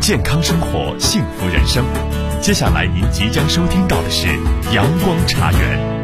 健康生活，幸福人生。接下来您即将收听到的是阳光茶园。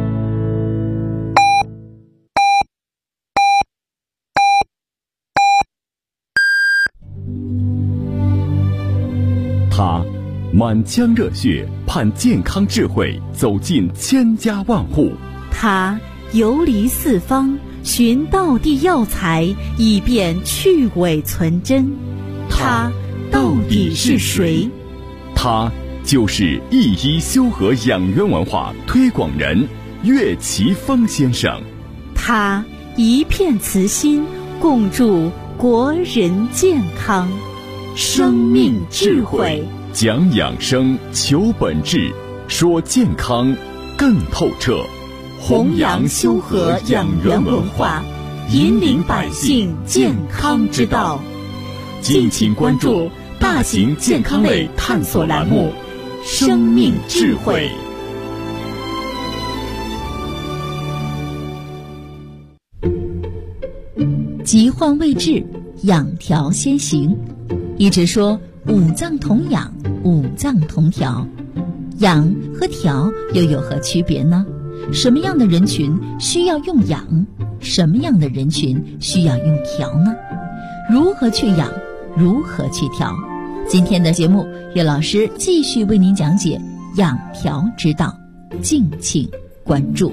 他满腔热血，盼健康智慧走进千家万户。 他游离四方，寻道地药材，以便去伪存真。他到底是谁？ 他就是一医修和养元文化推广人岳奇峰先生。 他一片慈心，共筑国人健康。生命智慧， 讲养生，求本质，说健康更透彻。 弘扬修和养元文化，引领百姓健康之道。敬请关注大型健康类探索栏目《生命智慧》。疾患未治，养调先行。一直说五脏同养，五脏同调，养和调又有何区别呢？什么样的人群需要用养？什么样的人群需要用调呢？如何去养？如何去调？今天的节目，岳老师继续为您讲解养调之道，敬请关注。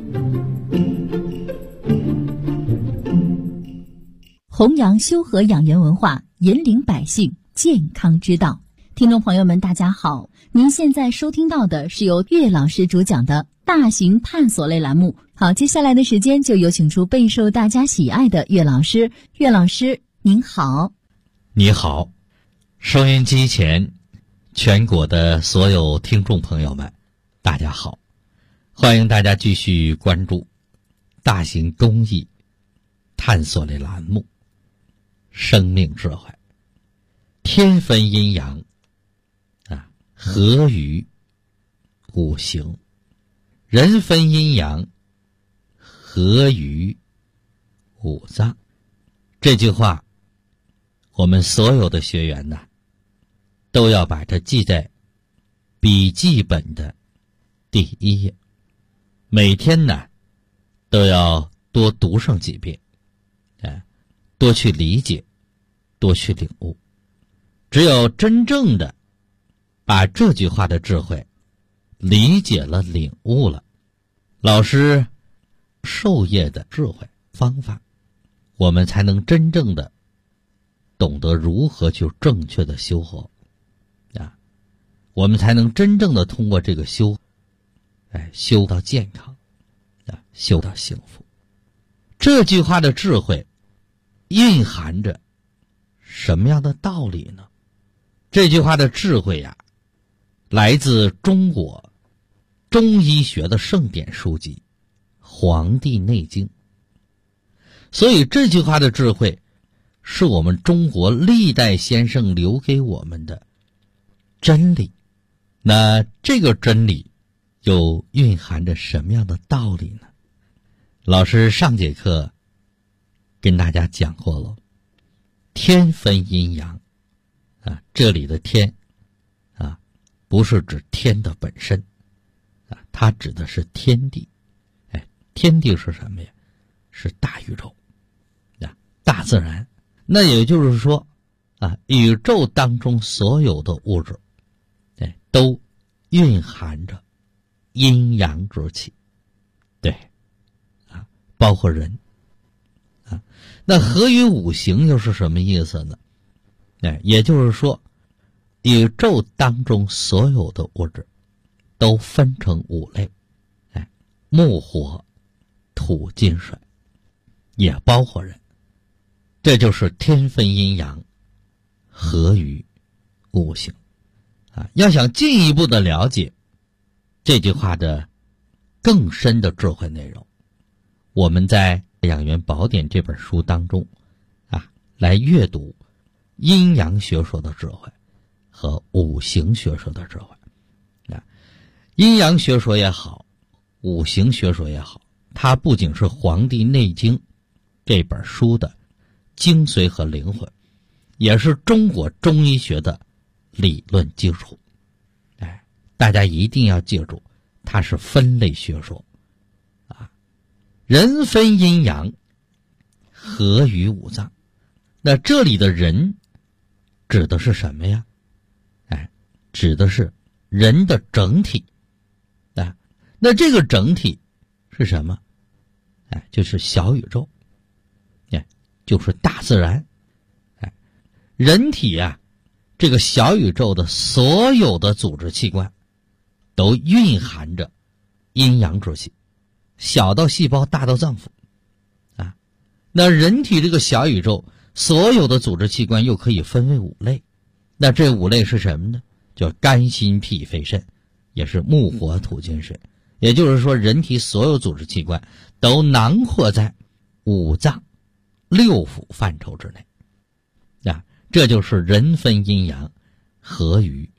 弘扬修和养元文化，引领百姓健康之道。听众朋友们大家好，您现在收听到的是由岳老师主讲的大型探索类栏目。好，接下来的时间就有请出备受大家喜爱的岳老师。岳老师您好。 你好，收音机前全国的所有听众朋友们大家好，欢迎大家继续关注大型公益探索类栏目生命智慧。天分阴阳合于五行，人分阴阳合于五脏。这句话我们所有的学员呢都要把它记在笔记本的第一页，每天呢都要多读上几遍，多去理解，多去领悟。只有真正的把这句话的智慧理解了，领悟了，老师授业的智慧方法，我们才能真正的懂得如何去正确的修和我们才能真正的通过这个修到健康修到幸福。这句话的智慧蕴含着什么样的道理呢？这句话的智慧来自中国中医学的圣典书籍《黄帝内经》。所以这句话的智慧是我们中国历代先生留给我们的真理。那这个真理又蕴含着什么样的道理呢？老师上节课跟大家讲过了，天分阴阳这里的天不是指天的本身它指的是天地。天地是什么呀？是大宇宙大自然。那也就是说宇宙当中所有的物质都蕴含着阴阳之气，对包括人那合于五行又是什么意思呢？也就是说宇宙当中所有的物质都分成五类，木火土金水，也包括人。这就是天分阴阳合于五行要想进一步的了解这句话的更深的智慧内容，我们在《养元宝典》这本书当中来阅读阴阳学说的智慧和五行学说的智慧阴阳学说也好，五行学说也好，它不仅是《黄帝内经》这本书的精髓和灵魂，也是中国中医学的理论基础。大家一定要记住，它是分类学说人分阴阳，合于五脏。那这里的人指的是什么呀？指的是人的整体那这个整体是什么？就是小宇宙，就是大自然。人体这个小宇宙的所有的组织器官都蕴含着阴阳之气，小到细胞，大到脏腑那人体这个小宇宙所有的组织器官又可以分为5类。那这5类是什么呢？叫肝心脾肺肾，也是木火土金水。也就是说，人体所有组织器官都囊括在5脏6腑范畴之内这就是人分阴阳，合于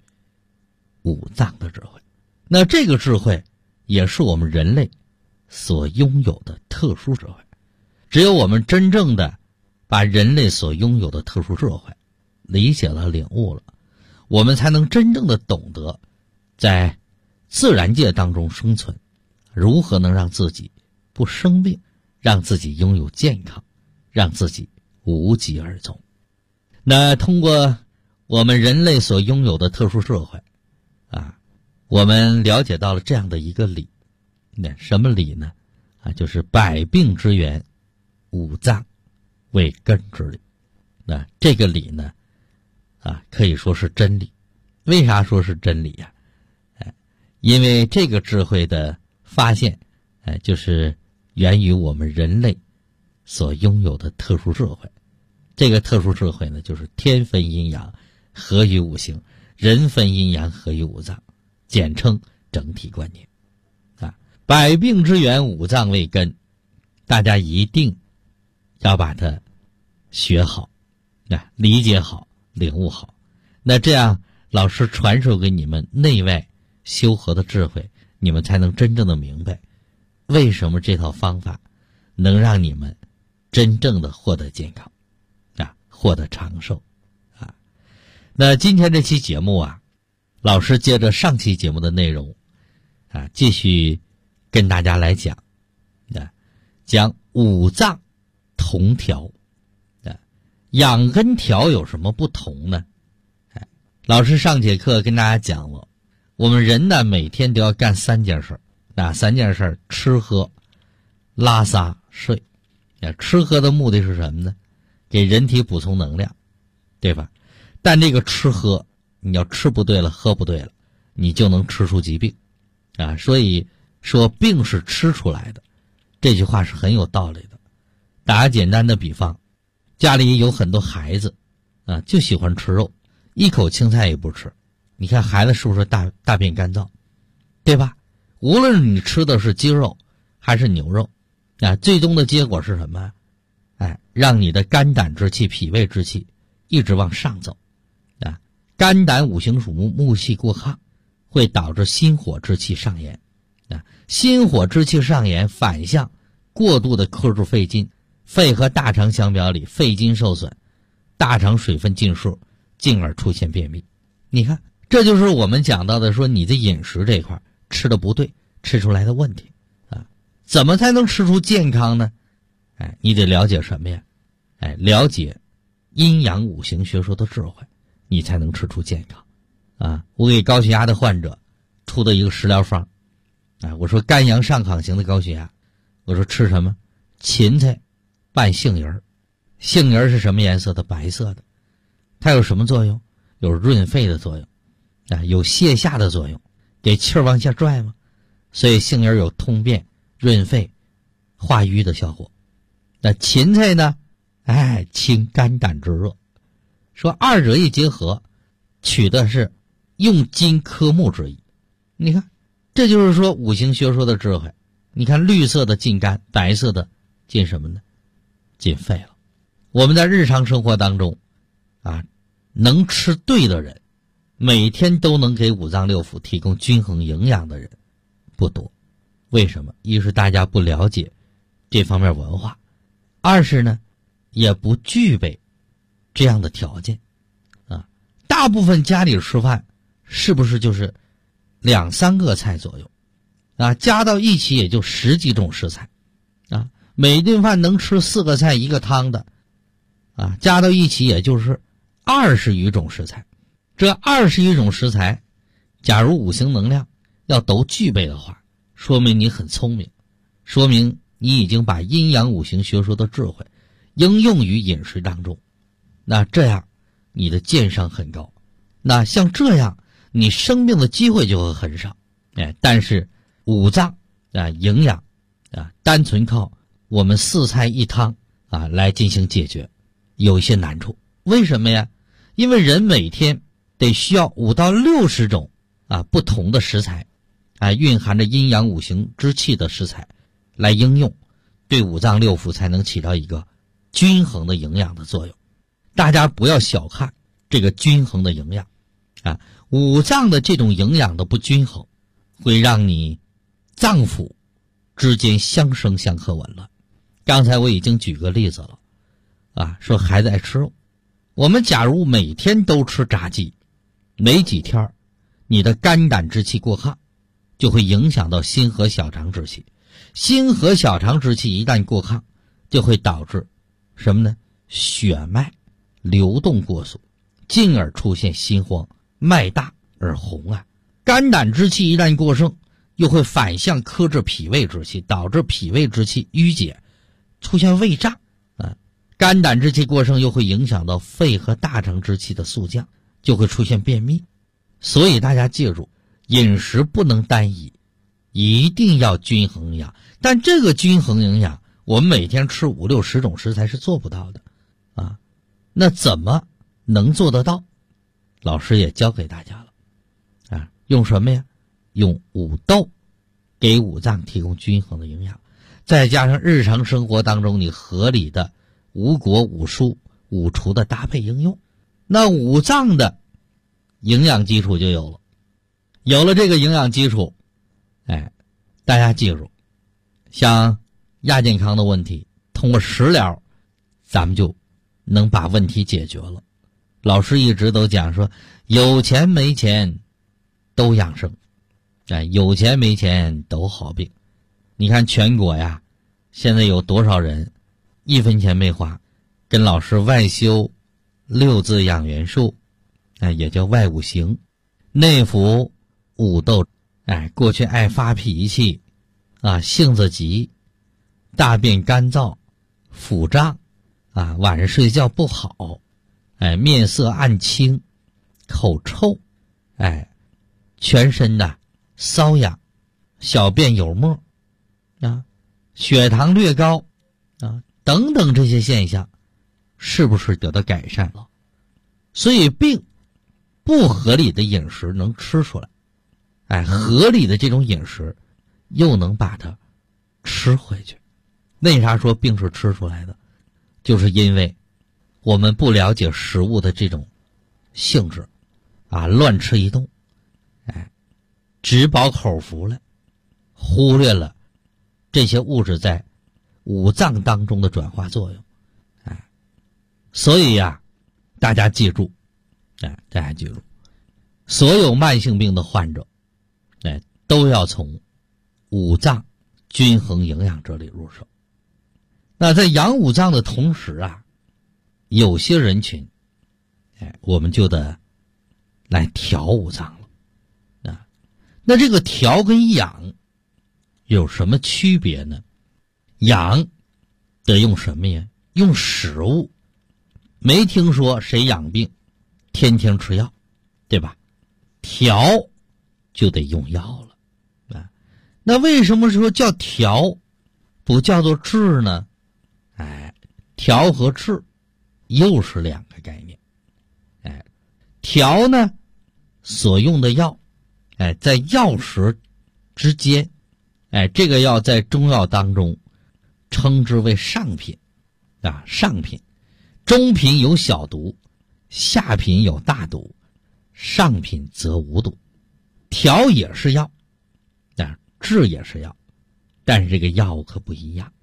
5脏的智慧。那这个智慧也是我们人类所拥有的特殊智慧。只有我们真正的把人类所拥有的特殊智慧理解了、领悟了，我们才能真正的懂得在自然界当中生存，如何能让自己不生病，让自己拥有健康，让自己无疾而终。那通过我们人类所拥有的特殊智慧我们了解到了这样的一个理。那什么理呢？就是百病之源，5脏为根之理。那这个理呢可以说是真理。为啥说是真理呀？因为这个智慧的发现就是源于我们人类所拥有的特殊智慧。这个特殊智慧呢，就是天分阴阳，合于5行，人分阴阳，合于5脏，简称整体观念百病之源，5脏为根，大家一定要把它学好理解好，领悟好。那这样老师传授给你们内外修和的智慧，你们才能真正的明白为什么这套方法能让你们真正的获得健康获得长寿那今天这期节目老师接着上期节目的内容继续跟大家来讲讲5脏同调养跟调有什么不同呢？老师上节课跟大家讲了，我们人呢每天都要干3件事。哪3件事？吃喝拉撒睡吃喝的目的是什么呢？给人体补充能量，对吧？但这个吃喝你要吃不对了，喝不对了，你就能吃出疾病所以说病是吃出来的，这句话是很有道理的。打个简单的比方，家里有很多孩子就喜欢吃肉，一口青菜也不吃，你看孩子是不是大便干燥，对吧？无论你吃的是鸡肉还是牛肉最终的结果是什么？让你的肝胆之气、脾胃之气一直往上走肝胆5行属木，木气过亢，会导致心火之气上炎心火之气上炎反向过度的克制肺经，肺和大肠相表里，肺经受损，大肠水分尽数，进而出现便秘。你看，这就是我们讲到的说你的饮食这一块吃的不对，吃出来的问题怎么才能吃出健康呢？你得了解什么呀？了解阴阳5行学说的智慧，你才能吃出健康我给高血压的患者出的一个食疗方我说肝阳上亢型的高血压，我说吃什么？芹菜拌杏仁。杏仁是什么颜色的？白色的。它有什么作用？有润肺的作用有泻下的作用，给气儿往下拽嘛。所以杏仁有通便、润肺、化瘀的效果。那芹菜呢？清肝胆之热。说二者一结合，取的是用金克木之意。你看，这就是说5行学说的智慧。你看绿色的进肝，白色的进什么呢？进肺了。我们在日常生活当中能吃对的人，每天都能给5脏6腑提供均衡营养的人不多。为什么？一是大家不了解这方面文化，二是呢也不具备这样的条件大大部分家里吃饭是不是就是2、3个菜左右啊？加到一起也就10几种食材啊，每顿饭能吃4个菜1个汤的啊，加到一起也就是20余种食材。这20余种食材，假如5行能量要都具备的话，说明你很聪明，说明你已经把阴阳5行学说的智慧应用于饮食当中。那这样你的剑商很高，那像这样你生病的机会就会很少。但是五脏啊营养啊单纯靠我们4菜1汤啊来进行解决有一些难处。为什么呀？因为人每天得需要5到60种啊不同的食材啊，蕴含着阴阳5行之气的食材来应用，对5脏6腑才能起到一个均衡的营养的作用。大家不要小看这个均衡的营养啊，5脏的这种营养的不均衡会让你脏腑之间相生相克紊乱。刚才我已经举个例子了啊，说孩子爱吃肉，我们假如每天都吃炸鸡，没几天你的肝胆之气过亢，就会影响到心和小肠之气。心和小肠之气一旦过亢，就会导致什么呢？血脉流动过速，进而出现心慌，脉大而红啊。肝胆之气一旦过盛，又会反向克制脾胃之气，导致脾胃之气淤结，出现胃胀啊。肝胆之气过盛又会影响到肺和大肠之气的肃降，就会出现便秘。所以大家记住，饮食不能单一，一定要均衡营养。但这个均衡营养，我们每天吃5、60种食材是做不到的啊。那怎么能做得到？老师也教给大家了啊，用什么呀？用五豆给5脏提供均衡的营养，再加上日常生活当中你合理的5果5蔬5除的搭配应用，那5脏的营养基础就有了。有了这个营养基础，大家记住，像亚健康的问题，通过食疗咱们就能把问题解决了。老师一直都讲说，有钱没钱都养生，有钱没钱都好病。你看全国呀，现在有多少人1分钱没花，跟老师外修6字养元术，也叫外5行，内服5豆。过去爱发脾气啊，性子急，大便干燥，腹胀啊，晚上睡觉不好，面色暗青，口臭，全身的瘙痒，小便有沫啊，血糖略高啊，等等这些现象，是不是得到改善了？所以病不合理的饮食能吃出来，合理的这种饮食又能把它吃回去。为啥说病是吃出来的？就是因为我们不了解食物的这种性质啊，乱吃一通，只饱口福了，忽略了这些物质在5脏当中的转化作用。所以呀，大家记住，所有慢性病的患者都要从5脏均衡营养这里入手。那在养5脏的同时啊，有些人群我们就得来调5脏了啊。那这个调跟养有什么区别呢？养得用什么呀？用食物。没听说谁养病天天吃药，对吧？调就得用药了啊。那为什么说叫调不叫做治呢？调和治又是2个概念。调呢所用的药在药食之间，这个药在中药当中称之为上品啊，上品。中品有小毒，下品有大毒，上品则无毒。调也是药，治也是药，但是这个药可不一样。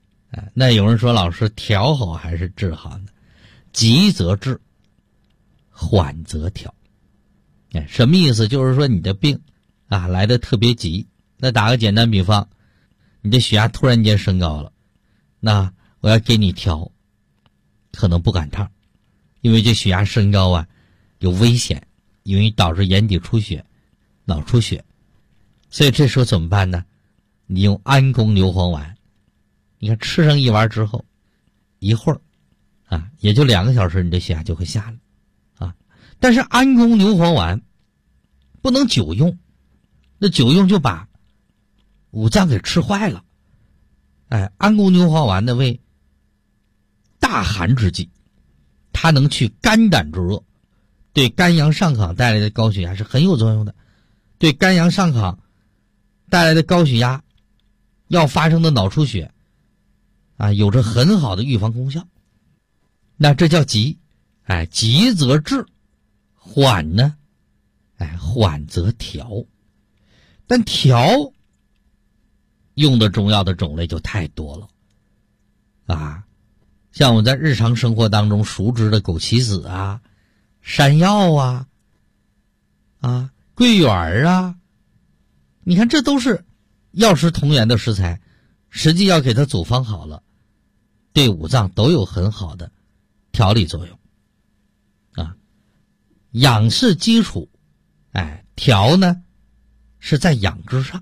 那有人说，老师，调好还是治好呢？急则治， 缓则调。什么意思？就是说你的病啊来得特别急。那打个简单比方，你的血压突然间升高了，那我要给你调，可能不赶趟，因为这血压升高啊有危险，容易导致眼底出血、脑出血。所以这时候怎么办呢？你用安宫牛黄丸，你看吃上一丸之后，一会儿啊，也就2个小时，你的血压就会下来啊。但是安宫牛黄丸不能久用，那久用就把五脏给吃坏了。安宫牛黄丸呢为大寒之剂，它能去肝胆之热，对肝阳上亢带来的高血压是很有作用的，对肝阳上亢带来的高血压要发生的脑出血啊，有着很好的预防功效。那这叫急，急则治，缓呢，缓则调。但调用的中药的种类就太多了啊，像我们在日常生活当中熟知的枸杞子啊、山药啊、桂圆啊，你看这都是药食同源的食材，实际要给它组方好了，对五脏都有很好的调理作用啊。养是基础，调呢是在养之上。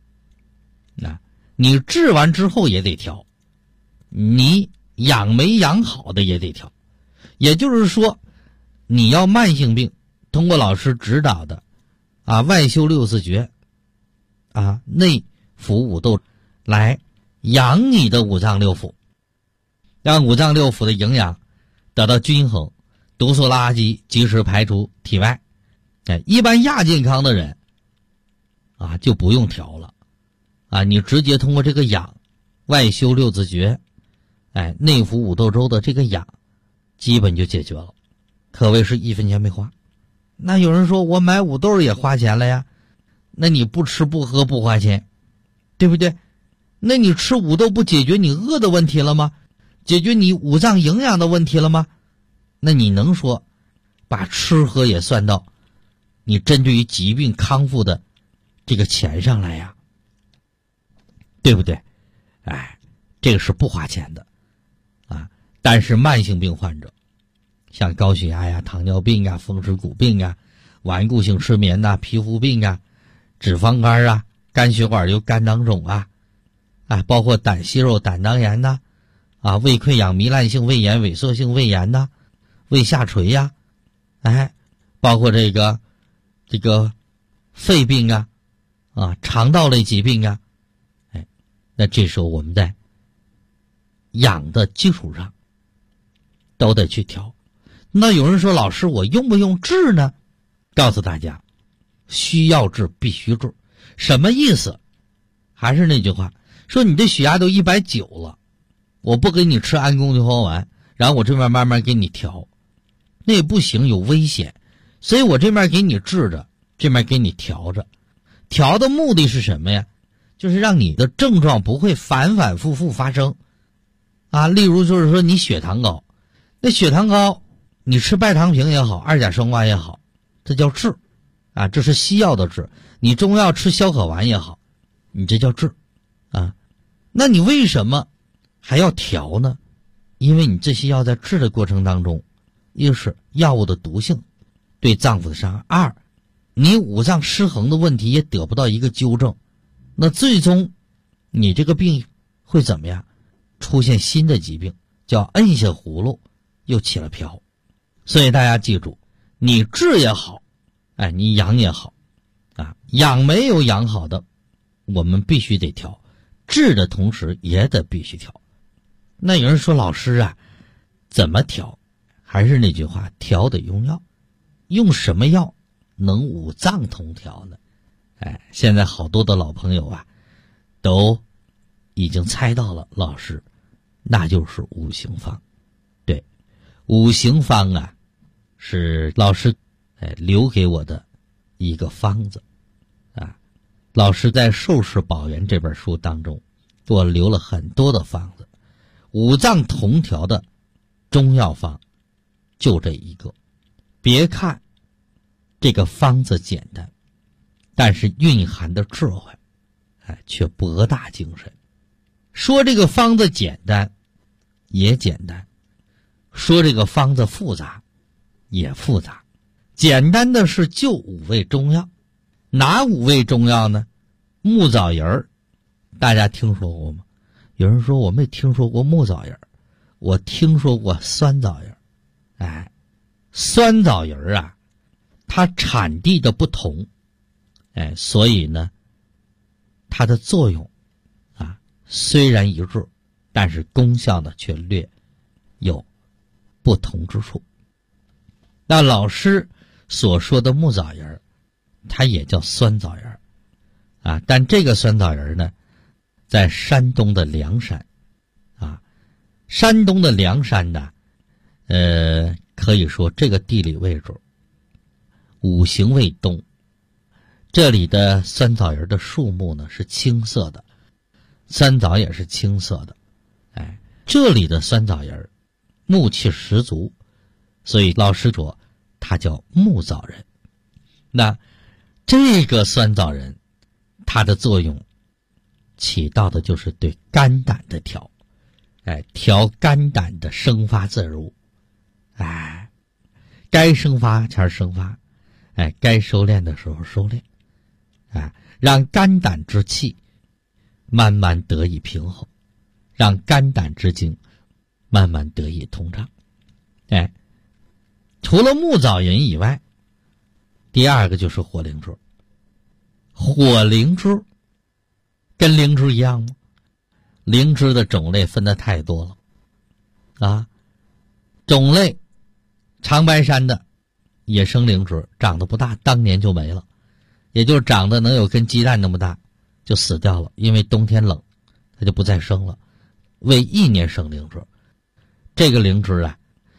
你治完之后也得调，你养没养好的也得调。也就是说，你要慢性病，通过老师指导的外修六字诀内服五斗来养你的五脏六腑，让五脏六腑的营养得到均衡，毒素垃圾及时排出体外。一般亚健康的人就不用调了你直接通过这个养，外修六字诀，内服五斗粥的这个养，基本就解决了，可谓是1分钱没花。那有人说我买五豆也花钱了呀，那你不吃不喝不花钱，对不对？那你吃五豆不解决你饿的问题了吗？解决你五脏营养的问题了吗？那你能说把吃喝也算到你针对于疾病康复的这个钱上来呀？对不对？这个是不花钱的但是慢性病患者，像高血压呀、糖尿病风湿骨病顽固性失眠皮肤病脂肪肝肝血管瘤、肝囊肿包括胆息肉、胆囊炎胃溃疡、糜烂性胃炎、萎缩性胃炎胃下垂包括这个肺病肠道类疾病那这时候我们在养的基础上都得去调。那有人说老师我用不用治呢？告诉大家，需要治必须治。什么意思？还是那句话，说你的血压都190了，我不给你吃安宫牛黄丸，然后我这边慢慢给你调，那也不行，有危险。所以我这边给你治着，这边给你调着。调的目的是什么呀？就是让你的症状不会反反复复发生例如就是说你血糖高，那血糖高你吃拜糖平也好，2甲双胍也好，这叫治这是西药的治。你中药吃消渴丸也好，你这叫治那你为什么还要调呢？因为你这些药在治的过程当中，一是药物的毒性对脏腑的伤害，二你五脏失衡的问题也得不到一个纠正，那最终你这个病会怎么样？出现新的疾病，叫摁下葫芦又起了瓢。所以大家记住，你治也好你养也好养没有养好的我们必须得调，治的同时也得必须调。那有人说老师怎么调？还是那句话，调得用药。用什么药能五脏同调呢？现在好多的老朋友都已经猜到了，老师，那就是五行方。对，五行方是老师留给我的一个方子老师在《寿氏宝源》这本书当中给我留了很多的方子，五脏同调的中药方就这一个。 别看这个方子简单，但是蕴含的智慧，却博大精深。说这个方子简单也简单，说这个方子复杂也复杂。简单的是就5味中药，哪5味中药呢？木枣仁儿，大家听说过吗？有人说我没听说过木枣仁儿，我听说过酸枣仁儿。酸枣仁儿啊，它产地的不同，所以呢，它的作用虽然一致，但是功效呢却略有不同之处。那老师所说的木枣仁儿，它也叫酸枣仁儿但这个酸枣仁儿呢，在山东的凉山山东的凉山呢，可以说这个地理位置五行为东，这里的酸枣仁的树木呢是青色的，酸枣也是青色的，这里的酸枣仁木气十足，所以老师说它叫木枣仁。那这个酸枣仁，它的作用起到的就是对肝胆的调，调肝胆的生发自如，该生发前生发，该收敛的时候收敛，让肝胆之气慢慢得以平衡，让肝胆之精慢慢得以通畅。除了木枣仁以外，第二个就是火灵芝。火灵芝跟灵芝一样吗？灵芝的种类分得太多了种类长白山的野生灵芝长得不大，当年就没了，也就是长得能有跟鸡蛋那么大就死掉了，因为冬天冷它就不再生了。为1年生灵芝，这个灵芝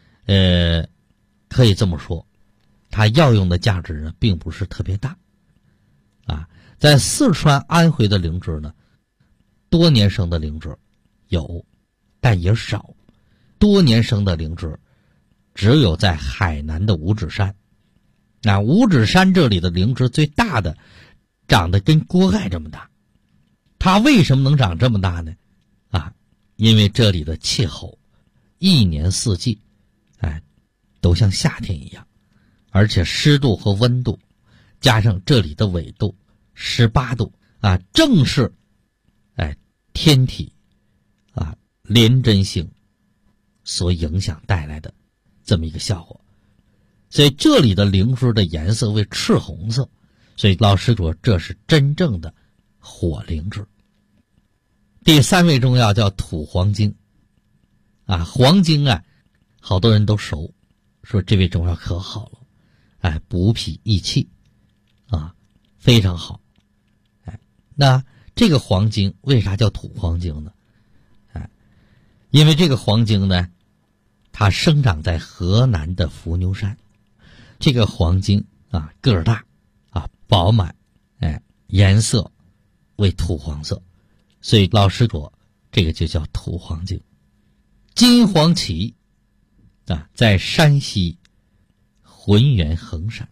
可以这么说，它药用的价值呢并不是特别大在四川安徽的灵芝呢，多年生的灵芝有，但也少，多年生的灵芝只有在海南的五指山。五指山这里的灵芝最大的长得跟锅盖这么大。它为什么能长这么大呢？因为这里的气候1年4季都像夏天一样，而且湿度和温度加上这里的纬度18度正是天体廉贞星所影响带来的这么一个效果。所以这里的灵芝的颜色为赤红色，所以老师说这是真正的火灵芝。第3味中药叫土黄精黄精好多人都熟，说这味中药可好了，补脾益气非常好。那这个黄精为啥叫土黄精呢？因为这个黄精呢，它生长在河南的伏牛山。这个黄精个儿大饱满，颜色为土黄色，所以老师说这个就叫土黄精。金黄芪在山西浑源衡山。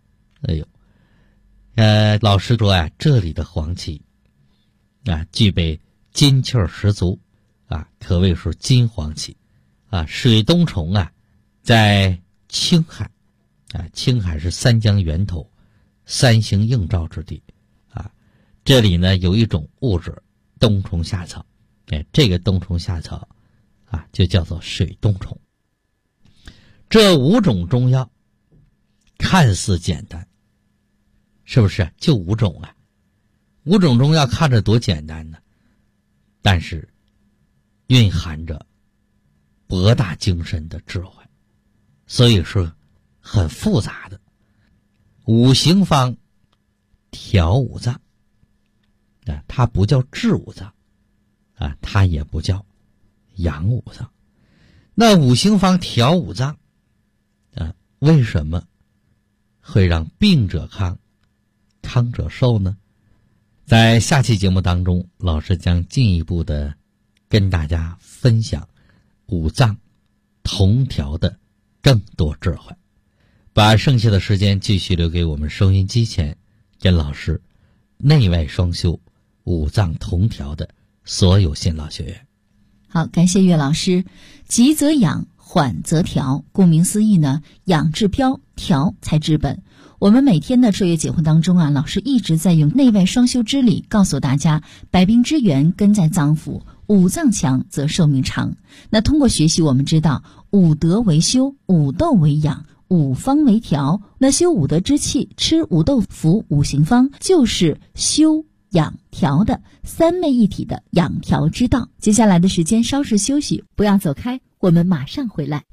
老师说这里的黄芪具备金气儿十足可谓是金黄芪水冬虫在青海青海是三江源头3星映照之地这里呢有一种物质冬虫夏草，这个冬虫夏草就叫做水冬虫。这5种中药看似简单，是不是就5种5种中药看着多简单呢，但是蕴含着博大精深的智慧，所以是很复杂的。五行方调5脏它不叫治5脏它也不叫养5脏。那五行方调5脏为什么会让病者康康者寿呢？在下期节目当中，老师将进一步的跟大家分享5脏同调的更多智慧。 把剩下的时间继续留给我们收音机前跟老师内外双修、五脏同调的所有新老学员。 好，感谢岳老师。急则养，缓则调。顾名思义呢，养治标，调才治本。我们每天的彻夜解惑当中啊，老师一直在用内外双修之理告诉大家，百病之源根在脏腑，五脏强则寿命长。那通过学习，我们知道五德为修，五斗为养，五方为调。那修五德之气，吃五豆腐五行方，就是修养调的三位一体的养调之道。接下来的时间稍事休息，不要走开，我们马上回来。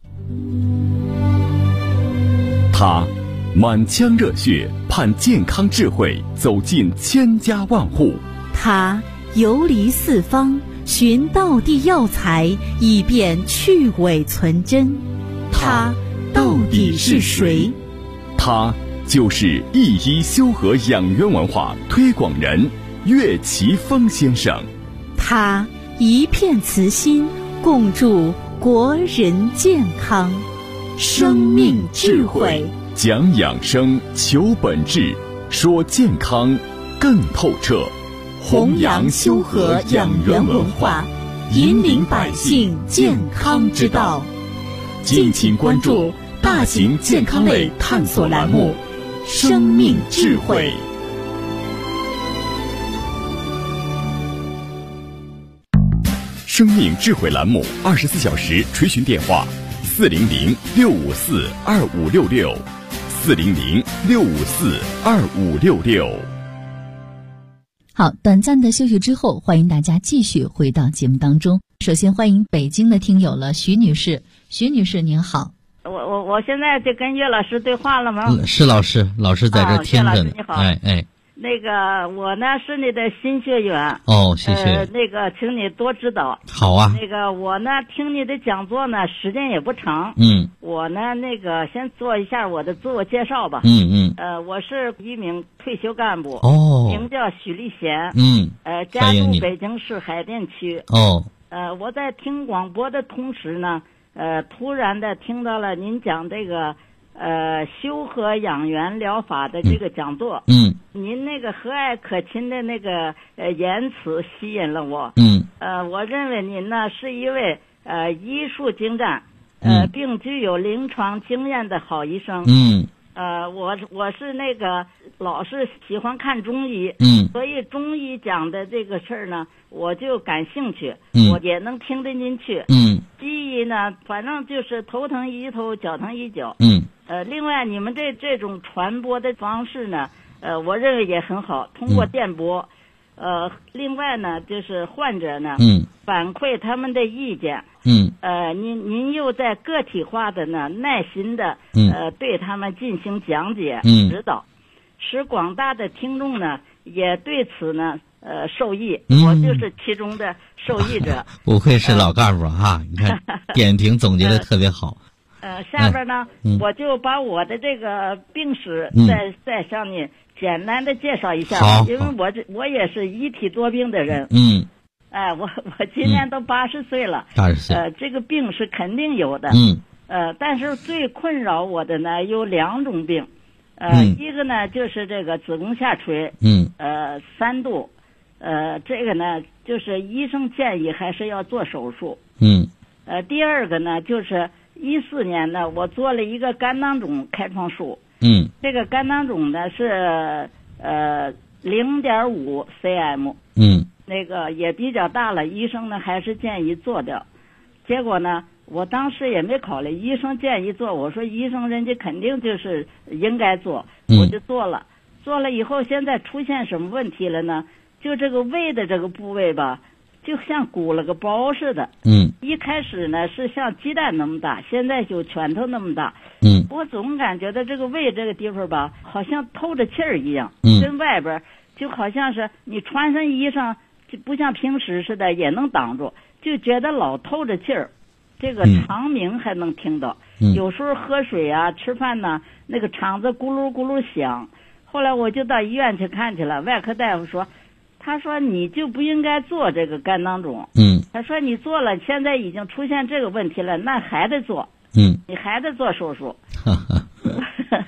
他满腔热血，盼健康智慧走进千家万户。 他游离四方，寻道地药材，以便去伪存真。他到底是谁？ 他就是一医修和养元文化推广人岳奇峰先生。 他一片慈心，共筑国人健康。生命智慧， 讲养生，求本质，说健康更透彻。 弘扬修和养元文化，引领百姓健康之道。 敬请关注大型健康类探索栏目《生命智慧》。生命智慧栏目24小时垂询电话：400-654-2566，400-654-2566。 好，短暂的休息之后，欢迎大家继续回到节目当中。首先欢迎北京的听友了，徐女士。徐女士您好。 我现在就跟岳老师对话了吗？ 是老师在这听着呢。 你好。 哎， 那个我呢是你的新学员。 哦，谢谢。 那个请你多指导。 好啊。 那个我呢听你的讲座呢时间也不长。我呢那个先做一下我的自我介绍吧。我是一名退休干部。哦。名叫许立贤。家住北京市海淀区。 哦。 我在听广播的同时呢，突然的听到了您讲这个修和养元疗法的这个讲座。您那个和蔼可亲的那个言辞吸引了我。我认为您呢是一位医术精湛并具有临床经验的好医生。我是那个老是喜欢看中医。所以中医讲的这个事儿呢，我就感兴趣。我也能听得进去。西医呢，反正就是头疼医头，脚疼医脚。另外你们这种传播的方式呢，我认为也很好，通过电波。另外呢，就是患者呢，反馈他们的意见。您又在个体化的呢，耐心的对他们进行讲解、指导，使广大的听众呢也对此呢受益。我就是其中的受益者。 不愧是老干部哈，你看点评总结的特别好。 下边呢，我就把我的这个病史再向你简单的介绍一下。因为我也是一体多病的人。我今年都80岁了。80岁。这个病是肯定有的。但是最困扰我的呢有2种病。一个呢就是这个子宫下垂。3度。这个呢就是医生建议还是要做手术。第二个呢就是14年呢我做了一个肝囊肿开创术。这个肝囊肿呢是0.5 cm。那个也比较大了，医生呢还是建议做掉。结果呢我当时也没考虑，医生建议做，我说医生人家肯定就是应该做，我就做了。做了以后现在出现什么问题了呢？就这个胃的这个部位吧，就像鼓了个包似的。一开始呢是像鸡蛋那么大，现在就拳头那么大。我总感觉到这个胃这个地方吧，好像透着气儿一样。跟外边就好像是你穿上衣裳，就不像平时似的也能挡住，就觉得老透着气儿。这个肠鸣还能听到。有时候喝水啊吃饭呢，那个肠子咕噜咕噜响。后来我就到医院去看去了，外科大夫说，他说你就不应该做这个肝囊肿。他说你做了，现在已经出现这个问题了，那还得做。你还得做手术。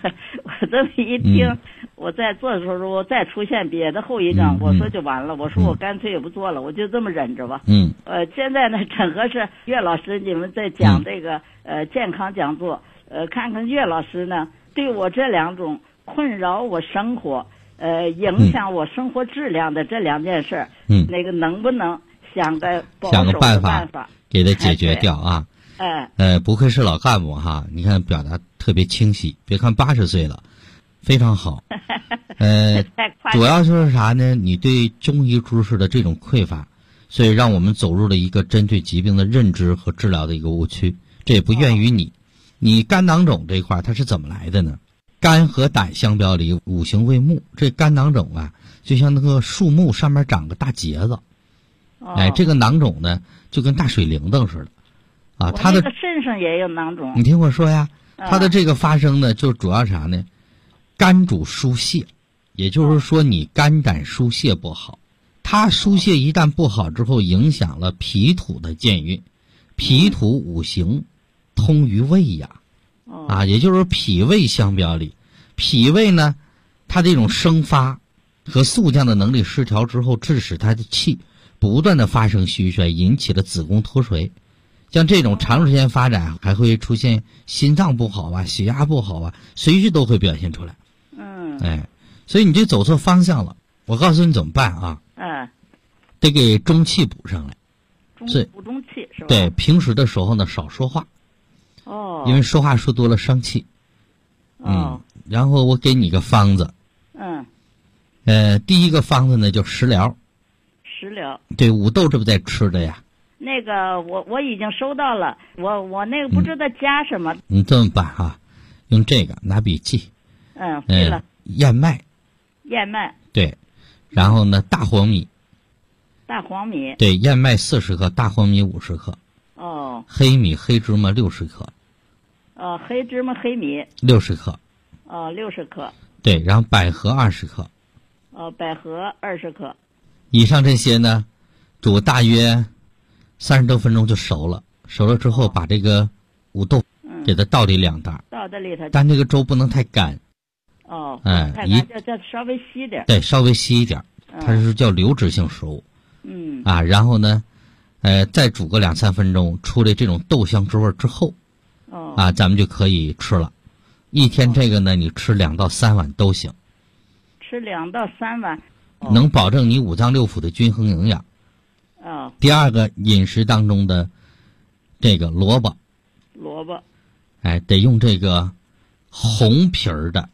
这么一听，我在做的时候，我再出现别的后遗症，我说就完了，我说我干脆也不做了，我就这么忍着吧。现在呢，正合适岳老师你们在讲这个健康讲座，看看岳老师呢对我这两种困扰我生活，影响我生活质量的这两件事，那个能不能想个办法给他解决掉啊？不愧是老干部哈，你看表达特别清晰，别看80岁了，非常好。主要就是啥呢？你对中医知识的这种匮乏，所以让我们走入了一个针对疾病的认知和治疗的一个误区。这也不怨于你。你肝囊肿这一块它是怎么来的呢？肝和胆相表里，五行为木，这肝囊肿啊，就像那个树木上面长个大结子。这个囊肿呢，就跟大水铃铛似的。他的肾上也有囊肿。 你听我说呀，他的这个发生呢，就主要啥呢？肝主疏泄，也就是说你肝胆疏泄不好，它疏泄一旦不好之后，影响了脾土的健运，脾土五行通于胃呀，也就是脾胃相表里，脾胃呢，它这种生发和速降的能力失调之后，致使它的气不断的发生虚衰，引起了子宫脱垂。像这种长时间发展，还会出现心脏不好啊、血压不好啊，随时都会表现出来。所以你这走错方向了。我告诉你怎么办啊？得给中气补上来。 补中气是吧？ 对，平时的时候呢，少说话。因为说话说多了伤气。然后我给你个方子。第一个方子呢叫食疗。 食疗。对， 五豆这不在吃的呀。 那个我已经收到了，我那个不知道加什么。 你这么办啊？用这个拿笔记。 记了。 燕麦。对，然后呢，大黄米。对，燕麦40克，大黄米50克。黑米、黑芝麻60克。 黑芝麻、黑米。 60克。 60克。 对，然后百合20克。 百合20克。 以上这些呢，煮大约30多分钟就熟了。熟了之后，把这个五豆给它倒里2袋。倒在里头。但这个粥不能太干。 太干就稍微稀点。 对，稍微稀一点。它是叫流质性食物。然后呢，再煮个2-3分钟，出来这种豆香之味之后，咱们就可以吃了。一天这个呢，你吃2到3碗都行。 吃2到3碗。 能保证你五脏六腑的均衡营养。第二个饮食当中的这个萝卜，得用这个红皮儿的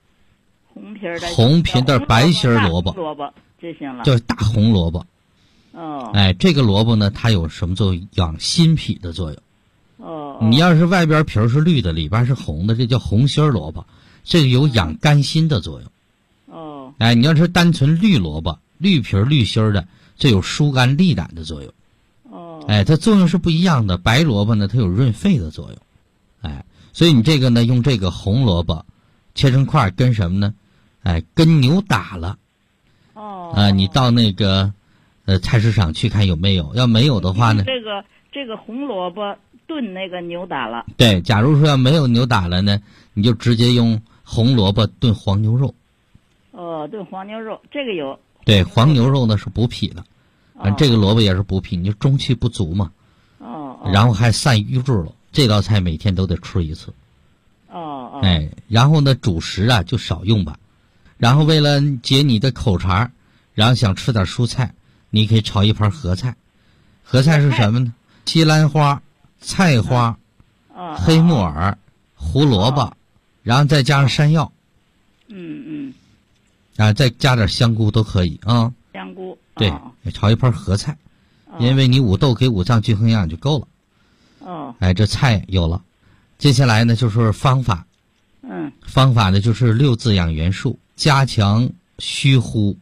白心萝卜就行了， 就是大红萝卜。这个萝卜呢，它有什么作用？养心脾的作用。你要是外边皮儿是绿的，里边是红的，这叫红心萝卜，这个有养肝心的作用。你要是单纯绿萝卜，绿皮儿绿心的，这有疏肝利胆的作用。它作用是不一样的。白萝卜呢，它有润肺的作用。所以你这个呢，用这个红萝卜切成块，跟什么呢？跟牛打了。你到那个菜市场去看有没有，要没有的话呢， 这个红萝卜炖那个牛打了。 对，假如说要没有牛打了呢，你就直接用红萝卜炖黄牛肉。 炖黄牛肉，这个有。 对，黄牛肉呢是补脾的，这个萝卜也是补脾，你就中气不足嘛。然后还散瘀滞了，这道菜每天都得吃一次。然后呢，主食啊就少用吧。然后为了解你的口馋，然后想吃点蔬菜，你可以炒一盘合菜。合菜是什么呢？西兰花、菜花、黑木耳、胡萝卜，然后再加上山药。再加点香菇都可以啊。 香菇。 对，炒一盘合菜，因为你五豆给五脏均衡营养就够了。这菜有了，接下来呢就是方法。方法呢就是6字养元术，加强虚呼。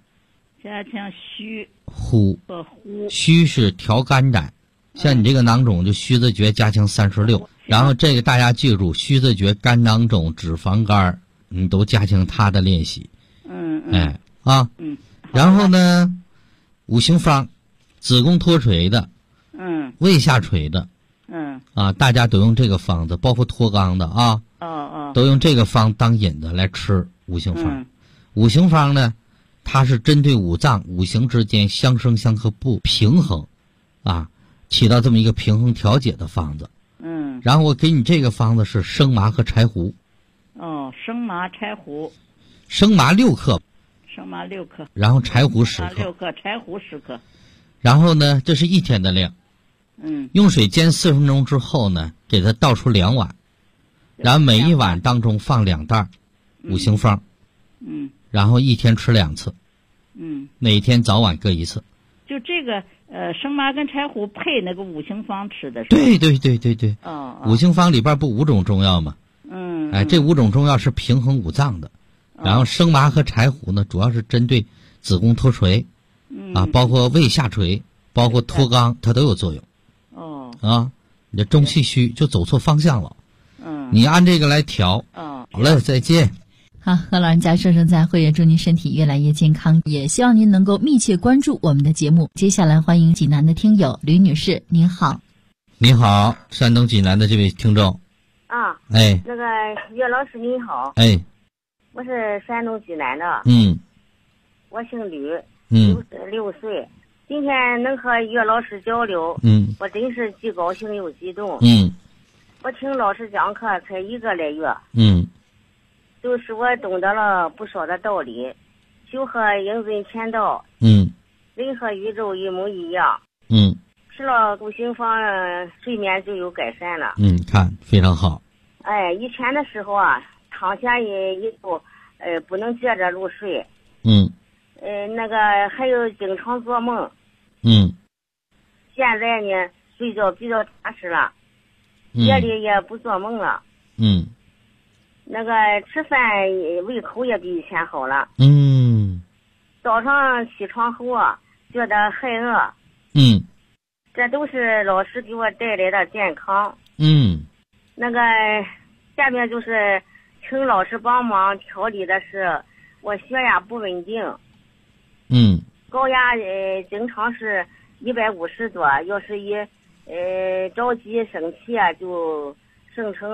呼。虚是调肝胆，像你这个囊肿就虚字诀加强36。然后这个大家记住，虚字诀、肝囊肿、脂肪肝，你都加强它的练习。然后呢，五行方，子宫脱垂的，胃下垂的，大家都用这个方子，包括脱肛的啊，都用这个方当引子来吃五行方。五行方呢，它是针对五脏五行之间相生相克不平衡起到这么一个平衡调节的方子。然后我给你这个方子是生麻和柴胡。 生麻柴胡。 生麻6克。 生麻6克。然后柴胡10克。 6克，柴胡10克。 然后呢，这是一天的量。用水煎40分钟之后呢，给它倒出2碗，然后每一碗当中放2袋五行方。然后一天吃2次。每天早晚各1次。 就这个生麻跟柴胡配那个五行方吃的是吧？ 对。五行方里边不5种中药吗？这5种中药是平衡五脏的。然后生麻和柴胡呢，主要是针对子宫脱垂，包括胃下垂，包括脱肛，它都有作用。你这中气虚就走错方向了。你按这个来调。好了，再见。 好，和老人家说声再会，也祝您身体越来越健康，也希望您能够密切关注我们的节目。接下来欢迎济南的听友吕女士，您好。 你好，山东济南的这位听众。 那个岳老师您好。我是山东济南的。我姓吕，66岁。今天能和岳老师交流，我真是既高兴又激动。我听老师讲课才1个来月。就是我懂得了不少的道理，修和应真天道。人和宇宙一模一样。吃了五行方，睡眠就有改善了。 看非常好。 以前的时候躺下以后，不能接着入睡。那个还有经常做梦。现在呢，睡觉比较踏实了，夜里也不做梦了。那个吃饭胃口也比以前好了。早上起床后觉得害饿。这都是老师给我带来的健康。那个下面就是请老师帮忙调理的是我血压不稳定。高压经常是150多，要是着急生气就升成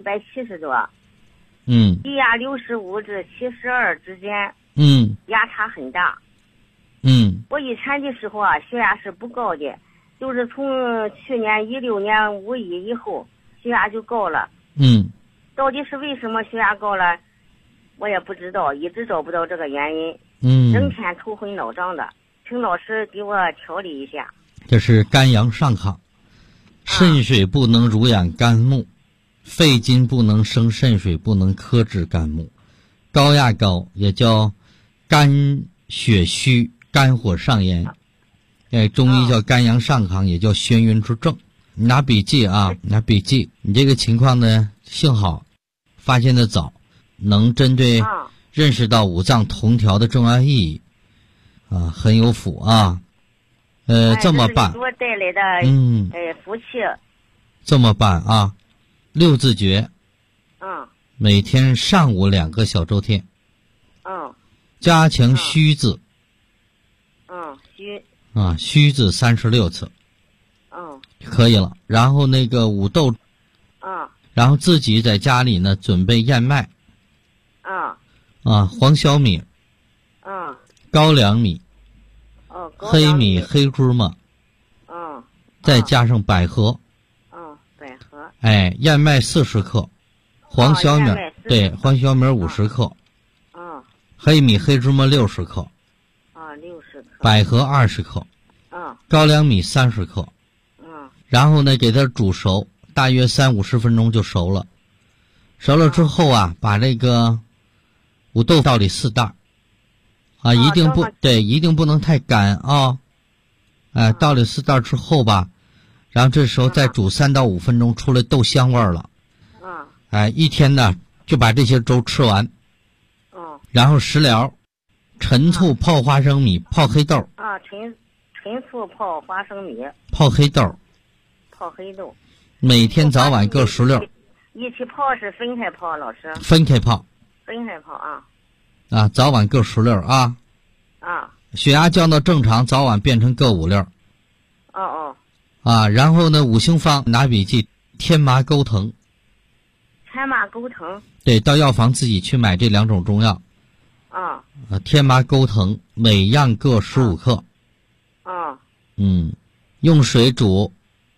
170多。低压65至72之间。压差很大。我以前的时候血压是不高的，就是从去年16年5一以后血压就高了。到底是为什么血压高了，我也不知道，一直找不到这个原因。整天头昏脑胀的，请老师给我调理一下。 这是肝阳上亢，肾水不能濡养肝木，肺筋不能生肾水，不能克制肝木。高压高也叫肝血虚，肝火上炎。中医叫肝阳上亢，也叫眩晕之症。你拿笔记拿笔记。你这个情况呢，幸好发现的早，能针对认识到五脏同调的重要意义很有福这么办， 给我带来的福气。 这么办6字诀。每天上午2个小周天。加强虚字。虚字36次。可以了。然后那个五豆。然后自己在家里呢准备燕麦。黄小米。高粱米。黑米黑芝麻。再加上百合。 百合。 燕麦40克。黄小米黄小米50克。黑米黑芝麻60克。 60克。 百合20克。高粱米30克。然后呢给它煮熟，大约30-50分钟就熟了。熟了之后把这个五豆倒里4袋一定不能太干倒里4袋之后然后这时候再煮3到5分钟，出来豆香味儿了。一天呢就把这些粥吃完。然后食疗，陈醋泡花生米，泡黑豆。 陈醋泡花生米， 泡黑豆。每天早晚各16。 一起泡是分开泡，老师？ 分开泡。早晚各16血压降到正常，早晚变成各5粒。然后呢五行方拿笔记，天麻钩藤。 天麻钩藤。 对，到药房自己去买这2种中药。 啊。 天麻钩藤每样各15克。 啊。 用水煮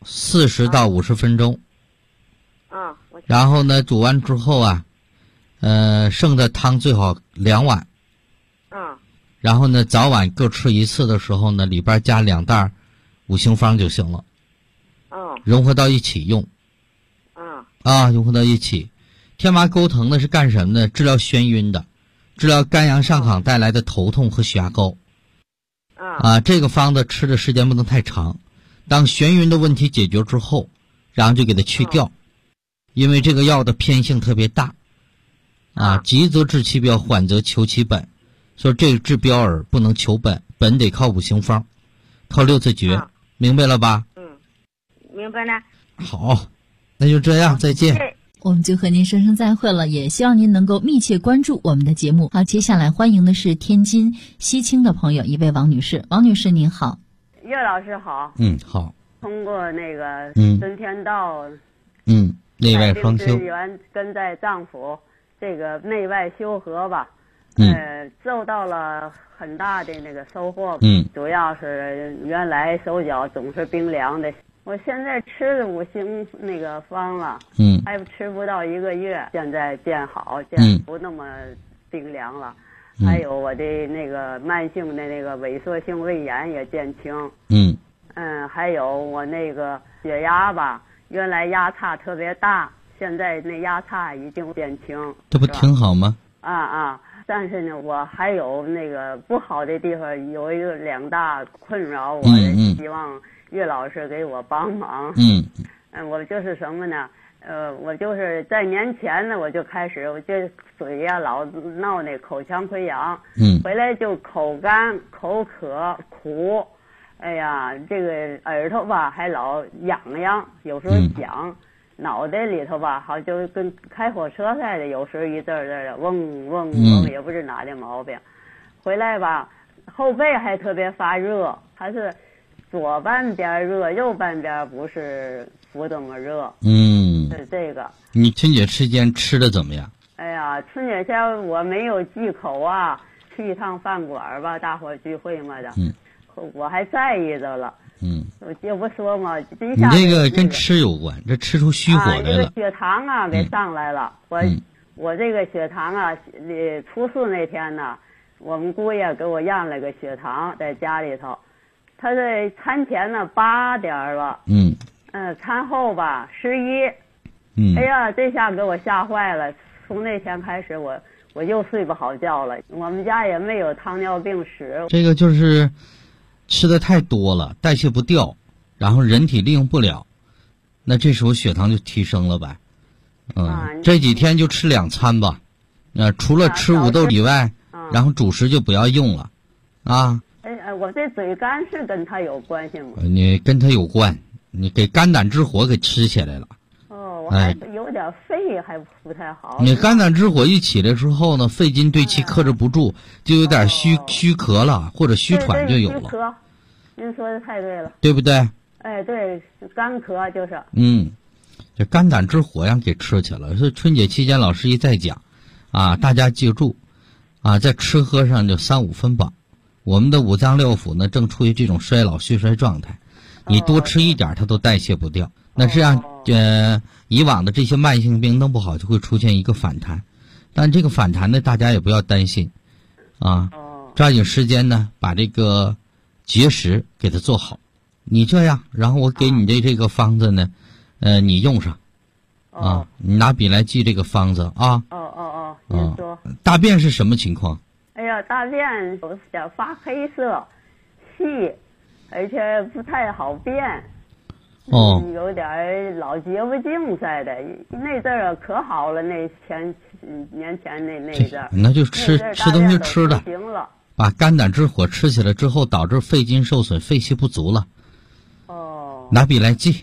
40到50分钟。 啊。 然后呢，煮完之后啊，剩的汤最好2碗。然后呢，早晚各吃1次的时候呢，里边加2袋五行方就行了。融合到一起用。融合到一起。天麻钩藤呢是干什么呢？治疗眩晕的，治疗肝阳上亢带来的头痛和血压高。这个方子吃的时间不能太长，当眩晕的问题解决之后，然后就给它去掉，因为这个药的偏性特别大。急则治其标，缓则求其本。所以这个治标儿不能求本，本得靠五行方，靠6字诀，明白了吧？ 明白了。 好，那就这样，再见。 我们就和您说声再会了，也希望您能够密切关注我们的节目。好，接下来欢迎的是天津西青的朋友，一位王女士。王女士您好。 岳老师好。 好。 通过那个孙天道， 内外双修， 跟在丈夫这个内外修和吧，受到了很大的那个收获。主要是原来手脚总是冰凉的。我现在吃的五行那个方了，还吃不到1个月，现在见好，见不那么冰凉了。还有我的那个慢性的那个萎缩性胃炎也减轻。还有我那个血压吧，原来压差特别大，现在那压差已经减轻。 这不挺好吗？ 但是呢，我还有那个不好的地方，有2大困扰，我希望岳老师给我帮忙。我就是什么呢？我就是在年前呢，我就开始，我这嘴呀老闹那口腔溃疡，回来就口干、口渴、苦，哎呀，这个耳朵吧还老痒痒，有时候响，脑袋里头吧好就跟开火车似的，有时候一阵儿的嗡嗡嗡，也不知哪的毛病。回来吧，后背还特别发热，还是左半边热，右半边不是这么热。是这个。 你春节期间吃的怎么样？ 哎呀，春节前我没有忌口啊，去一趟饭馆吧，大伙聚会嘛的。我还在意着了。我就不说嘛，你这个跟吃有关，这吃出虚火来了。 这个血糖给上来了。我这个血糖初四那天呢，我们姑爷给我验了个血糖，在家里头。他这餐前呢8点了，餐后吧11，哎呀，这下给我吓坏了。从那天开始，我又睡不好觉了。我们家也没有糖尿病史。 这个就是吃的太多了，代谢不掉，然后人体利用不了，那这时候血糖就提升了呗。这几天就吃2餐吧，除了吃五豆以外，然后主食就不要用了， 我这嘴干是跟它有关系吗？ 你跟它有关，你给肝胆之火给吃起来了。 我还有点肺还不太好。 你肝胆之火一起来之后呢，肺经对气克制不住，就有点虚咳了，或者虚喘就有了。 虚咳，您说的太对了， 对不对？ 对，干咳就是。 这肝胆之火让给吃起来了。所以春节期间老师一再讲，大家记住，在吃喝上就3、5分饱。我们的五脏六腑呢，正处于这种衰老虚衰状态，你多吃一点它都代谢不掉。那这样以往的这些慢性病弄不好就会出现一个反弹，但这个反弹呢，大家也不要担心抓紧时间呢把这个节食给它做好。你这样，然后我给你的这个方子呢你用上你拿笔来记这个方子您说大便是什么情况？ 哎呀，大便有点发黑色细，而且不太好便。有点老洁不净似的。那阵儿可好了，那年前那阵儿。 那就吃东西吃的， 行了。 把肝胆之火吃起来之后，导致肺经受损，肺气不足了。拿笔来记。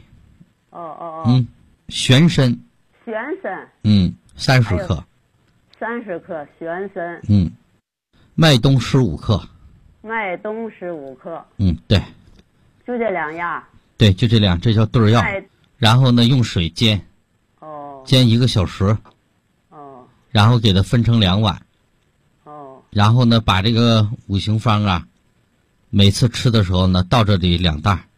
玄参。 玄参。 30克。 30克玄参。 麦冬15克。 麦冬15克。 对。 就这2样。 对，就这2，这叫对药。然后呢，用水煎。 煎1个小时。然后给它分成2碗。然后呢，把这个五行方啊，每次吃的时候呢，倒这里2袋。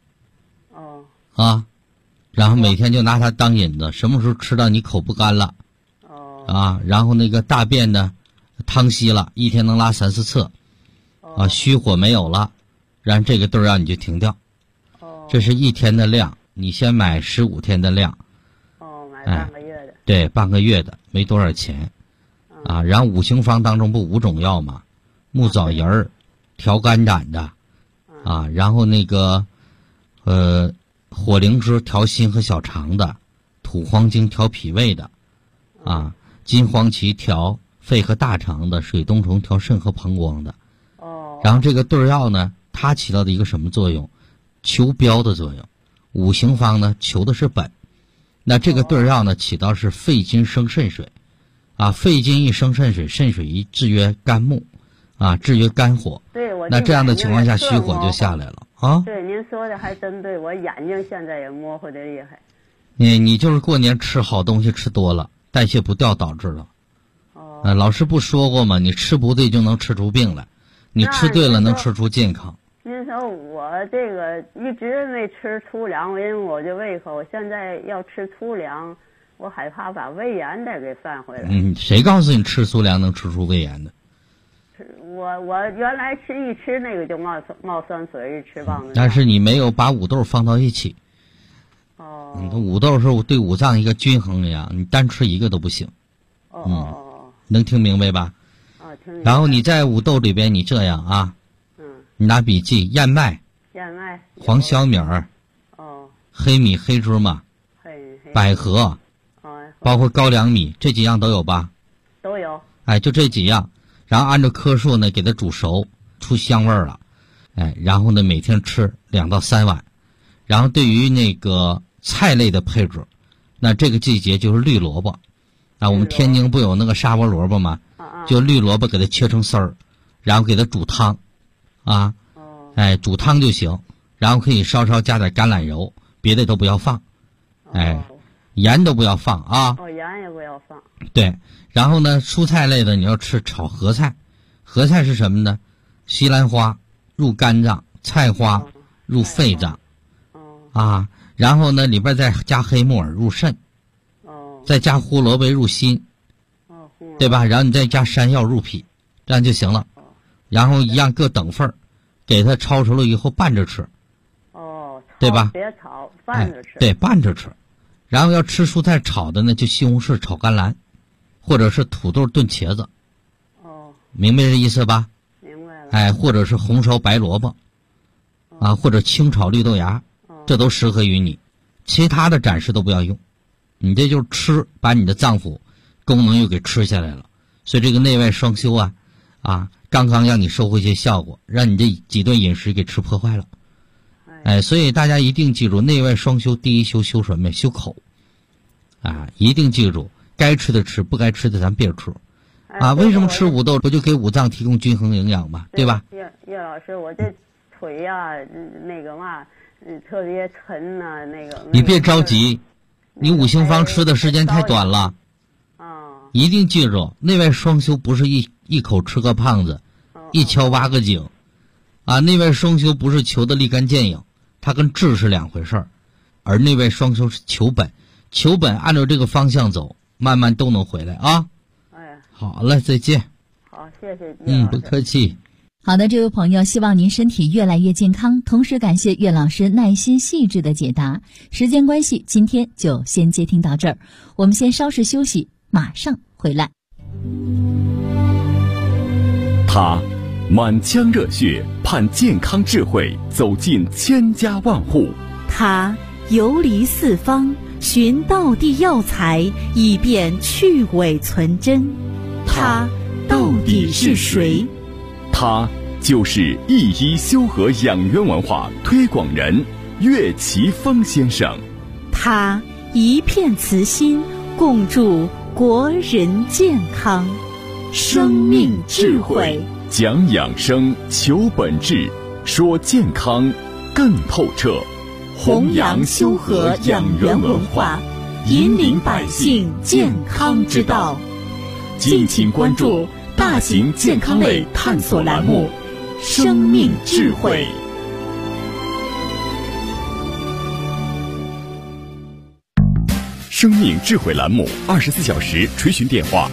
然后每天就拿它当引子，什么时候吃到你口不干了，然后那个大便呢，汤稀了，一天能拉3、4次，虚火没有了，然后这个豆药你就停掉。这是1天的量，你先买15天的量。 买半个月的。 对，半个月的，没多少钱。然后五行方当中不5种药吗？木枣仁儿，调肝胆的，然后那个火灵芝调心和小肠的，土黄精调脾胃的，金黄芪调肺和大肠的，水冬虫调肾和膀胱的。然后这个对药呢，它起到的一个什么作用？求标的作用。五行方呢，求的是本。那这个对药呢，起到是肺金生肾水。肺金一生肾水，肾水一制约肝木，制约肝火。 对， 那这样的情况下，虚火就下来了对，您说的还真对，我眼睛现在也模糊的厉害。 你就是过年吃好东西吃多了，代谢不掉导致的。老师不说过吗？你吃不对就能吃出病来，你吃对了能吃出健康。 您说我这个一直没吃粗粮，因为我这胃口，现在要吃粗粮。我害怕把胃炎再给犯回来。 谁告诉你吃粗粮能吃出胃炎的？ 我原来吃那个就冒酸水，吃棒子。 但是你没有把五豆放到一起。你的五豆是对五脏一个均衡一样，你单吃一个都不行。能听明白吧？ 听明白。 然后你在五豆里边，你这样啊。你拿笔记：燕麦、黄小米儿、黑米、黑芝麻、百合。包括高粱米，这几样都有吧？ 都有。 就这几样，然后按照克数呢给它煮熟，出香味儿了。然后呢每天吃2到3碗。然后对于那个菜类的配置，那这个季节就是绿萝卜。我们天津不有那个沙窝萝卜吗？就绿萝卜给它切成丝儿，然后给它煮汤，煮汤就行。然后可以稍稍加点橄榄油，别的都不要放。盐都不要放盐也不要放。 对，然后呢，蔬菜类的你要吃炒合菜，合菜是什么呢？西兰花入肝脏，菜花入肺脏，然后呢里边再加黑木耳入肾，再加胡萝卜入心，对吧？然后你再加山药入脾，这样就行了。然后一样各等份儿，给它焯熟了以后拌着吃，对吧？ 别炒，拌着吃。 对，拌着吃。然后要吃蔬菜炒的呢，就西红柿炒甘蓝，或者是土豆炖茄子。明白这意思吧？ 明白了。 或者是红烧白萝卜，或者清炒绿豆芽，这都适合于你。其他的暂时都不要用，你这就是吃，把你的脏腑功能又给吃下来了。所以这个内外双修刚刚让你收回一些效果，让你这几顿饮食给吃破坏了。所以大家一定记住，内外双修，第一修什么呀？修口。一定记住，该吃的吃，不该吃的咱别吃。为什么吃五豆？不就给五脏提供均衡营养吗？对吧？ 叶老师，我这腿呀，那个特别沉呐，那个。 你别着急，你五行方吃的时间太短了。一定记住，内外双修不是一口吃个胖子，一敲挖个井。内外双修不是求的立竿见影。它跟治是2回事儿，而内外双修是求本，求本按照这个方向走，慢慢都能回来好了，再见。 好，谢谢。 不客气。 好的，这位朋友，希望您身体越来越健康，同时感谢岳老师耐心细致的解答。时间关系，今天就先接听到这儿，我们先稍事休息，马上回来。 他满腔热血，盼健康智慧走进千家万户。 他游离四方，寻道地药材，以便去伪存真。他到底是谁？ 他就是一医修和养元文化推广人岳奇峰先生。 他一片慈心，共筑国人健康，生命智慧。 讲养生，求本质，说健康更透彻， 弘扬修和养元文化， 引领百姓健康之道。敬请关注大型健康类探索栏目《生命智慧》。 生命智慧栏目24小时垂询电话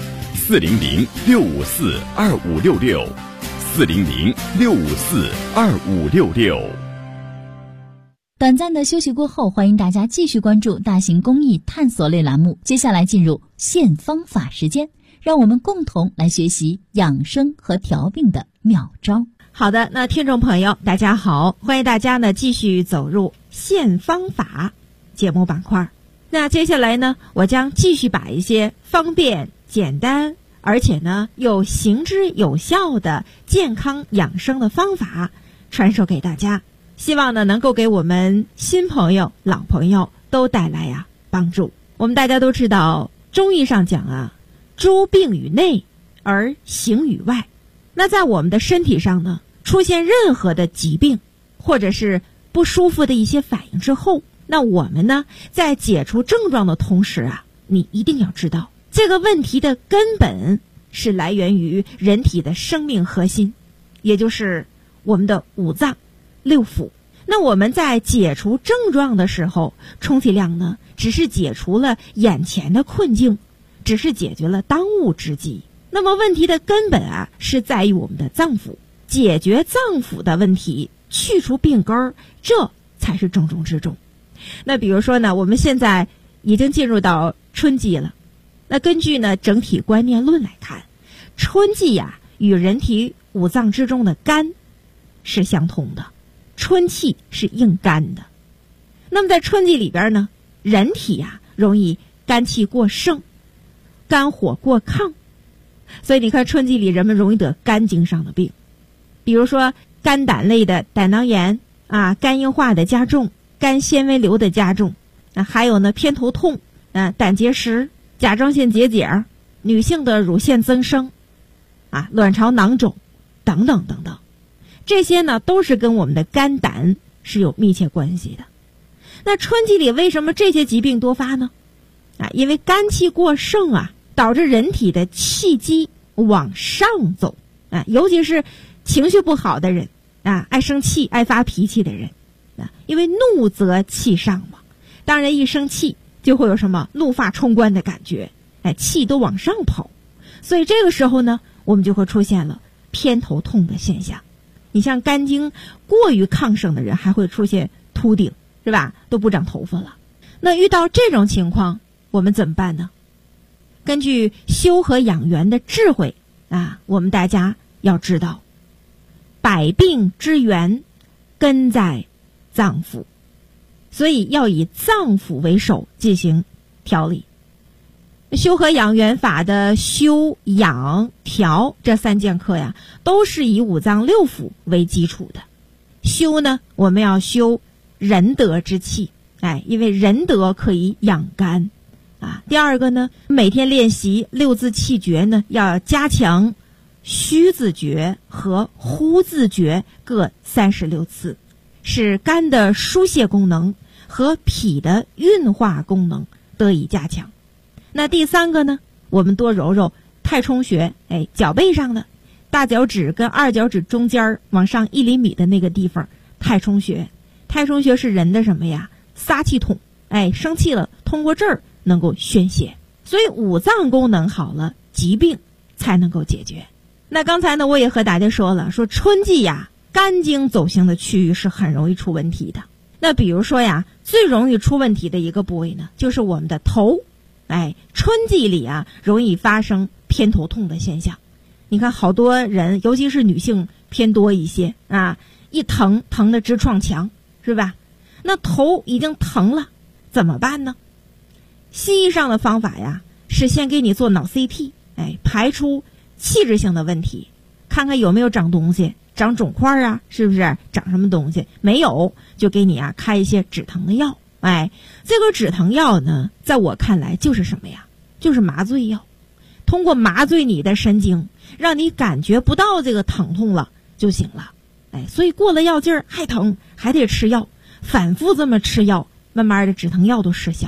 ：400-654-2566，400-654-2566。 短暂的休息过后，欢迎大家继续关注大型公益探索类栏目。接下来进入现方法时间，让我们共同来学习养生和调病的妙招。 好的，那听众朋友大家好，欢迎大家呢继续走入现方法节目板块。那接下来呢，我将继续把一些方便、简单，而且呢又行之有效的健康养生的方法传授给大家，希望呢能够给我们新朋友、老朋友都带来帮助。我们大家都知道，中医上讲诸病于内而行于外。那在我们的身体上呢，出现任何的疾病或者是不舒服的一些反应之后，那我们呢在解除症状的同时你一定要知道，这个问题的根本是来源于人体的生命核心，也就是我们的五脏六腑。那我们在解除症状的时候，充其量呢只是解除了眼前的困境，只是解决了当务之急。那么问题的根本是在于我们的脏腑，解决脏腑的问题，去除病根儿，这才是重中之重。那比如说呢，我们现在已经进入到春季了，那根据呢整体观念论来看，春季与人体五脏之中的肝是相通的，春气是应肝的。那么在春季里边呢，人体容易肝气过盛，肝火过亢，所以你看春季里人们容易得肝经上的病，比如说肝胆类的胆囊炎肝硬化的加重，肝纤维瘤的加重，还有呢偏头痛，胆结石、甲状腺结节，女性的乳腺增生，卵巢囊肿等等等等，这些呢都是跟我们的肝胆是有密切关系的。那春季里为什么这些疾病多发呢？因为肝气过盛导致人体的气机往上走，尤其是情绪不好的人爱生气、爱发脾气的人，因为怒则气上嘛，当人一生气就会有什么怒发冲冠的感觉，气都往上跑，所以这个时候呢，我们就会出现了偏头痛的现象。你像肝经过于亢盛的人，还会出现秃顶，是吧？都不长头发了。那遇到这种情况，我们怎么办呢？根据修和养元的智慧我们大家要知道，百病之源根在脏腑，所以要以脏腑为首进行调理。修和养元法的修、养、调这三剑客都是以五脏六腑为基础的。修呢，我们要修仁德之气，因为仁德可以养肝第二个呢，每天练习六字气诀呢，要加强虚字诀和呼字诀各36次，使肝的疏泄功能和脾的运化功能得以加强。那第三个呢，我们多揉揉太冲穴，脚背上的大脚趾跟二脚趾中间往上1厘米的那个地方，太冲穴。太冲穴是人的什么呀？撒气筒，生气了通过这儿能够宣泄，所以五脏功能好了，疾病才能够解决。那刚才呢，我也和大家说了，说春季肝经走行的区域是很容易出问题的。那比如说最容易出问题的一个部位呢，就是我们的头。春季里容易发生偏头痛的现象。你看好多人，尤其是女性偏多一些一疼的直撞墙，是吧？那头已经疼了，怎么办呢？西医上的方法是先给你做脑 CT，排除器质性的问题，看看有没有长东西，长肿块是不是长什么东西？没有，就给你开一些止疼的药。这个止疼药呢，在我看来就是什么呀？就是麻醉药，通过麻醉你的神经，让你感觉不到这个疼痛了就行了。所以过了药劲儿还疼，还得吃药，反复这么吃药，慢慢的止疼药都失效了。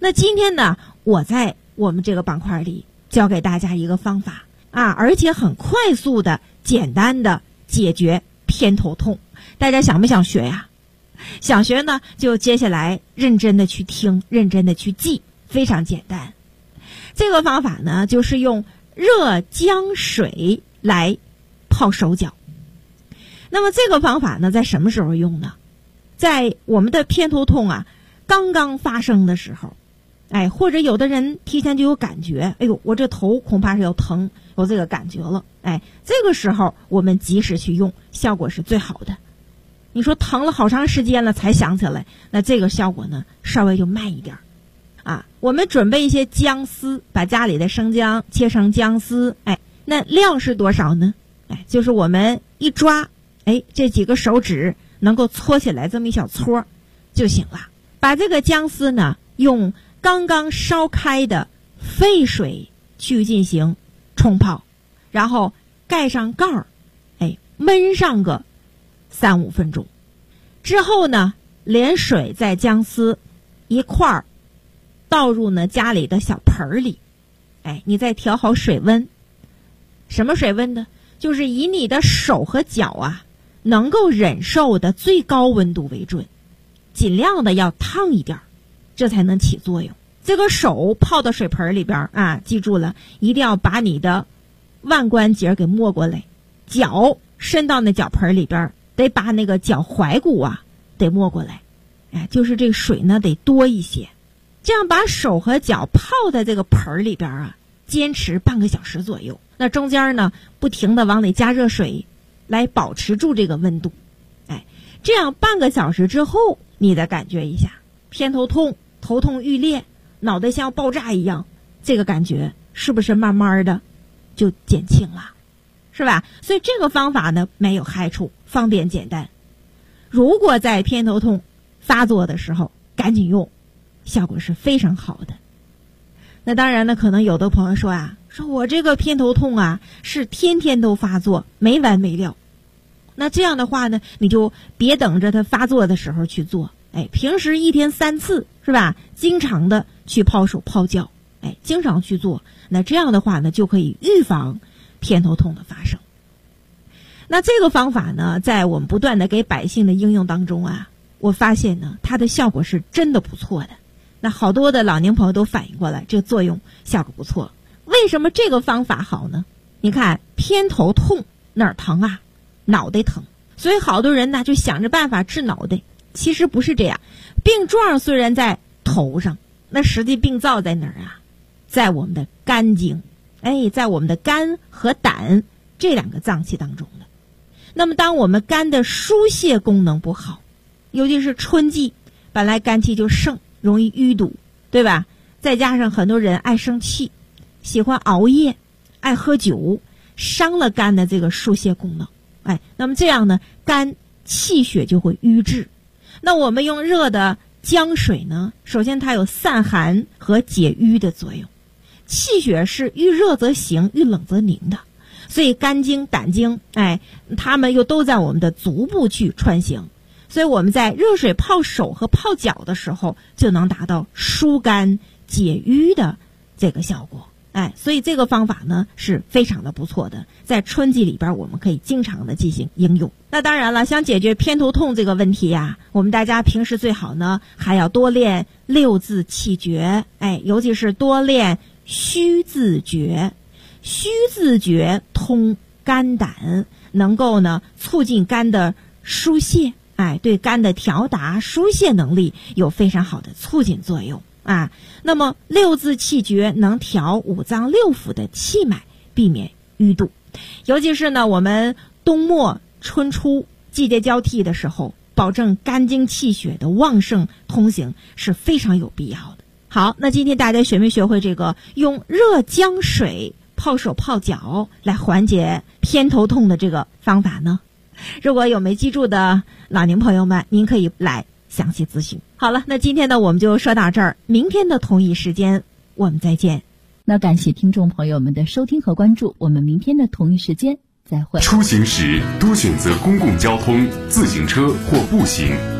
那今天呢，我在我们这个板块里教给大家一个方法啊，而且很快速的、简单的解决偏头痛。大家想不想学呀？想学呢，就接下来认真的去听，认真的去记，非常简单。这个方法呢，就是用热姜水来泡手脚。那么这个方法呢，在什么时候用呢？在我们的偏头痛啊刚刚发生的时候，或者有的人提前就有感觉，哎呦，我这头恐怕是要疼，有这个感觉了，这个时候我们及时去用，效果是最好的。你说疼了好长时间了才想起来，那这个效果呢稍微就慢一点啊。我们准备一些姜丝，把家里的生姜切成姜丝，那量是多少呢？就是我们一抓，这几个手指能够搓起来这么一小撮就行了。把这个姜丝呢用刚刚烧开的沸水去进行冲泡，然后盖上盖儿，焖上个3-5分钟之后呢，连水在姜丝一块儿倒入呢家里的小盆里，你再调好水温。什么水温呢？就是以你的手和脚啊能够忍受的最高温度为准，尽量的要烫一点，这才能起作用。这个手泡到水盆里边啊，记住了，一定要把你的腕关节给没过来，脚伸到那脚盆里边，得把那个脚踝骨啊得没过来，就是这个水呢得多一些。这样把手和脚泡在这个盆里边啊，坚持半个小时左右。那中间呢，不停的往里加热水，来保持住这个温度。这样半个小时之后，你再感觉一下偏头痛、头痛欲裂、脑袋像爆炸一样，这个感觉是不是慢慢的就减轻了，是吧？所以这个方法呢没有害处，方便简单。如果在偏头痛发作的时候赶紧用，效果是非常好的。那当然呢，可能有的朋友说啊，说我这个偏头痛啊是天天都发作，没完没了。那这样的话呢，你就别等着它发作的时候去做，平时1天3次是吧？经常的去泡手泡脚，经常去做，那这样的话呢，就可以预防偏头痛的发生。那这个方法呢，在我们不断的给百姓的应用当中啊，我发现呢，它的效果是真的不错的。那好多的老年朋友都反映过来，这个作用效果不错。为什么这个方法好呢？你看偏头痛哪儿疼啊？脑袋疼。所以好多人呢就想着办法治脑袋，其实不是这样。病状虽然在头上，那实际病灶在哪儿啊？在我们的肝经，在我们的肝和胆这2个脏器当中的。那么当我们肝的疏泄功能不好，尤其是春季，本来肝气就盛，容易淤堵，对吧？再加上很多人爱生气，喜欢熬夜，爱喝酒，伤了肝的这个疏泄功能。那么这样呢，肝气血就会瘀滞。那我们用热的姜水呢，首先它有散寒和解瘀的作用。气血是遇热则行，遇冷则凝的，所以肝经、胆经，它们又都在我们的足部去穿行。所以我们在热水泡手和泡脚的时候，就能达到疏肝解瘀的这个效果。所以这个方法呢是非常的不错的，在春季里边我们可以经常的进行应用。那当然了，想解决偏头痛这个问题呀，我们大家平时最好呢还要多练6字气诀，尤其是多练虚字诀。虚字诀通肝胆，能够呢促进肝的疏泄，对肝的调达疏泄能力有非常好的促进作用。那么6字气诀能调5脏6腑的气脉，避免淤堵。尤其是呢，我们冬末春初季节交替的时候，保证肝经气血的旺盛通行是非常有必要的。好，那今天大家学没学会这个用热姜水泡手泡脚来缓解偏头痛的这个方法呢？如果有没记住的老年朋友们，您可以来详细咨询。好了，那今天呢我们就说到这儿，明天的同一时间我们再见。 那感谢听众朋友们的收听和关注，我们明天的同一时间再会。 出行时多选择公共交通、自行车或步行，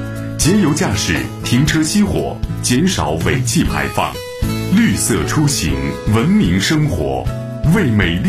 节油驾驶，停车熄火，减少尾气排放，绿色出行，文明生活，为美丽